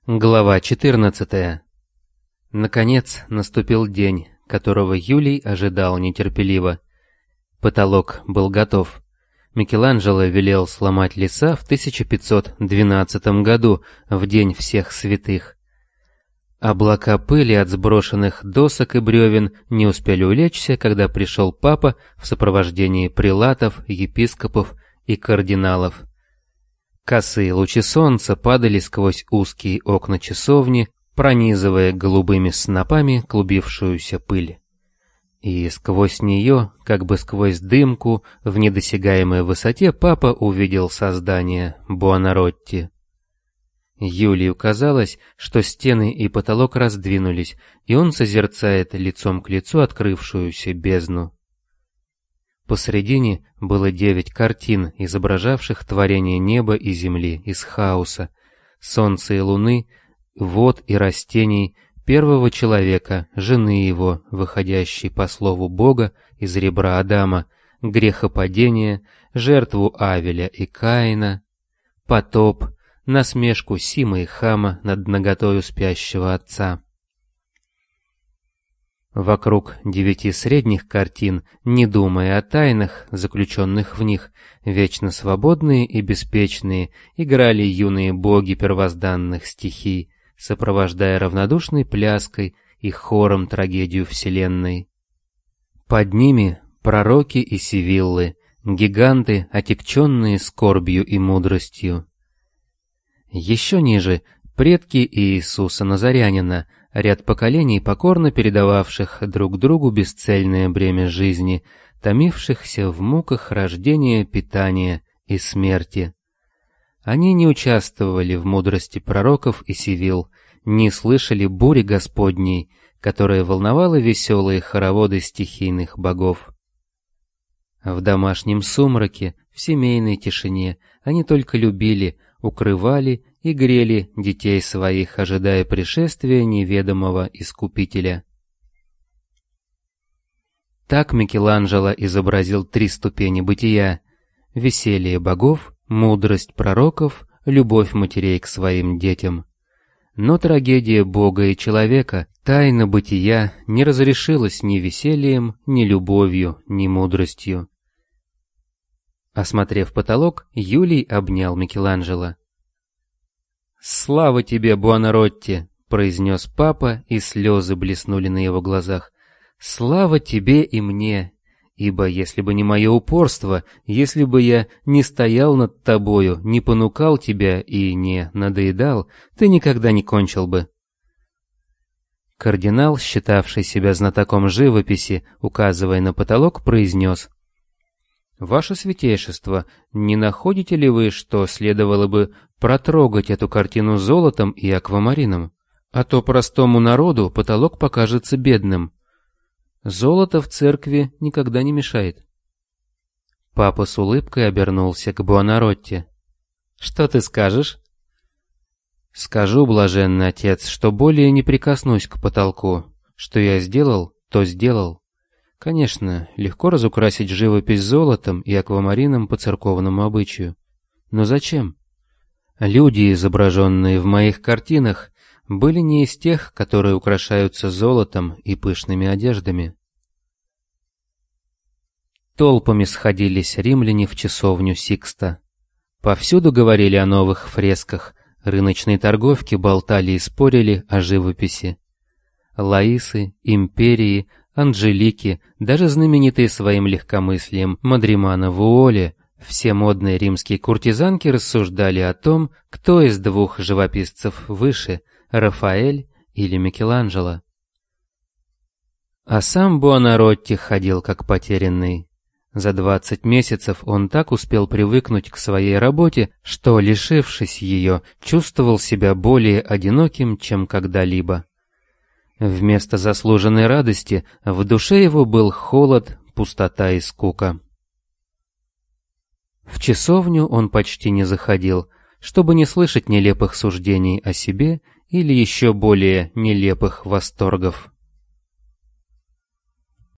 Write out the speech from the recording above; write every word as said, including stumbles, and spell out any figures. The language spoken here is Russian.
Глава четырнадцатая. Наконец наступил день, которого Юлий ожидал нетерпеливо. Потолок был готов. Микеланджело велел сломать леса в тысяча пятьсот двенадцатом году, в День всех святых. Облака пыли от сброшенных досок и бревен не успели улечься, когда пришел папа в сопровождении прелатов, епископов и кардиналов. Косые лучи солнца падали сквозь узкие окна часовни, пронизывая голубыми снопами клубившуюся пыль. И сквозь нее, как бы сквозь дымку, в недосягаемой высоте папа увидел создание Буонаротти. Юлию казалось, что стены и потолок раздвинулись, и он созерцает лицом к лицу открывшуюся бездну. Посредине было девять картин, изображавших творение неба и земли из хаоса, солнца и луны, вод и растений, первого человека, жены его, выходящей по слову Бога из ребра Адама, грехопадения, жертву Авеля и Каина, потоп, насмешку Сима и Хама над наготою спящего отца. Вокруг девяти средних картин, не думая о тайнах, заключенных в них, вечно свободные и беспечные, играли юные боги первозданных стихий, сопровождая равнодушной пляской и хором трагедию вселенной. Под ними пророки и сивиллы, гиганты, отягченные скорбью и мудростью. Еще ниже предки Иисуса Назарянина, ряд поколений, покорно передававших друг другу бесцельное бремя жизни, томившихся в муках рождения, питания и смерти. Они не участвовали в мудрости пророков и сивилл, не слышали бури Господней, которая волновала веселые хороводы стихийных богов. В домашнем сумраке, в семейной тишине они только любили, укрывали и грели детей своих, ожидая пришествия неведомого Искупителя. Так Микеланджело изобразил три ступени бытия: веселье богов, мудрость пророков, любовь матерей к своим детям. Но трагедия Бога и человека, тайна бытия, не разрешилась ни весельем, ни любовью, ни мудростью. Осмотрев потолок, Юлий обнял Микеланджело. «Слава тебе, Буонаротти!» — произнес папа, и слезы блеснули на его глазах. «Слава тебе и мне! Ибо если бы не мое упорство, если бы я не стоял над тобою, не понукал тебя и не надоедал, ты никогда не кончил бы». Кардинал, считавший себя знатоком живописи, указывая на потолок, произнес: «Ваше святейшество, не находите ли вы, что следовало бы протрогать эту картину золотом и аквамарином? А то простому народу потолок покажется бедным. Золото в церкви никогда не мешает». Папа с улыбкой обернулся к Буонаротти. «Что ты скажешь?» «Скажу, блаженный отец, что более не прикоснусь к потолку. Что я сделал, то сделал. Конечно, легко разукрасить живопись золотом и аквамарином по церковному обычаю. Но зачем? Люди, изображенные в моих картинах, были не из тех, которые украшаются золотом и пышными одеждами». Толпами сходились римляне в часовню Сикста. Повсюду говорили о новых фресках, рыночные торговки болтали и спорили о живописи. Лаисы, империи, Анжелики, даже знаменитые своим легкомыслием Мадримана Вуоле, все модные римские куртизанки рассуждали о том, кто из двух живописцев выше, Рафаэль или Микеланджело. А сам Буонаротти ходил как потерянный. За двадцать месяцев он так успел привыкнуть к своей работе, что, лишившись ее, чувствовал себя более одиноким, чем когда-либо. Вместо заслуженной радости в душе его был холод, пустота и скука. В часовню он почти не заходил, чтобы не слышать нелепых суждений о себе или еще более нелепых восторгов.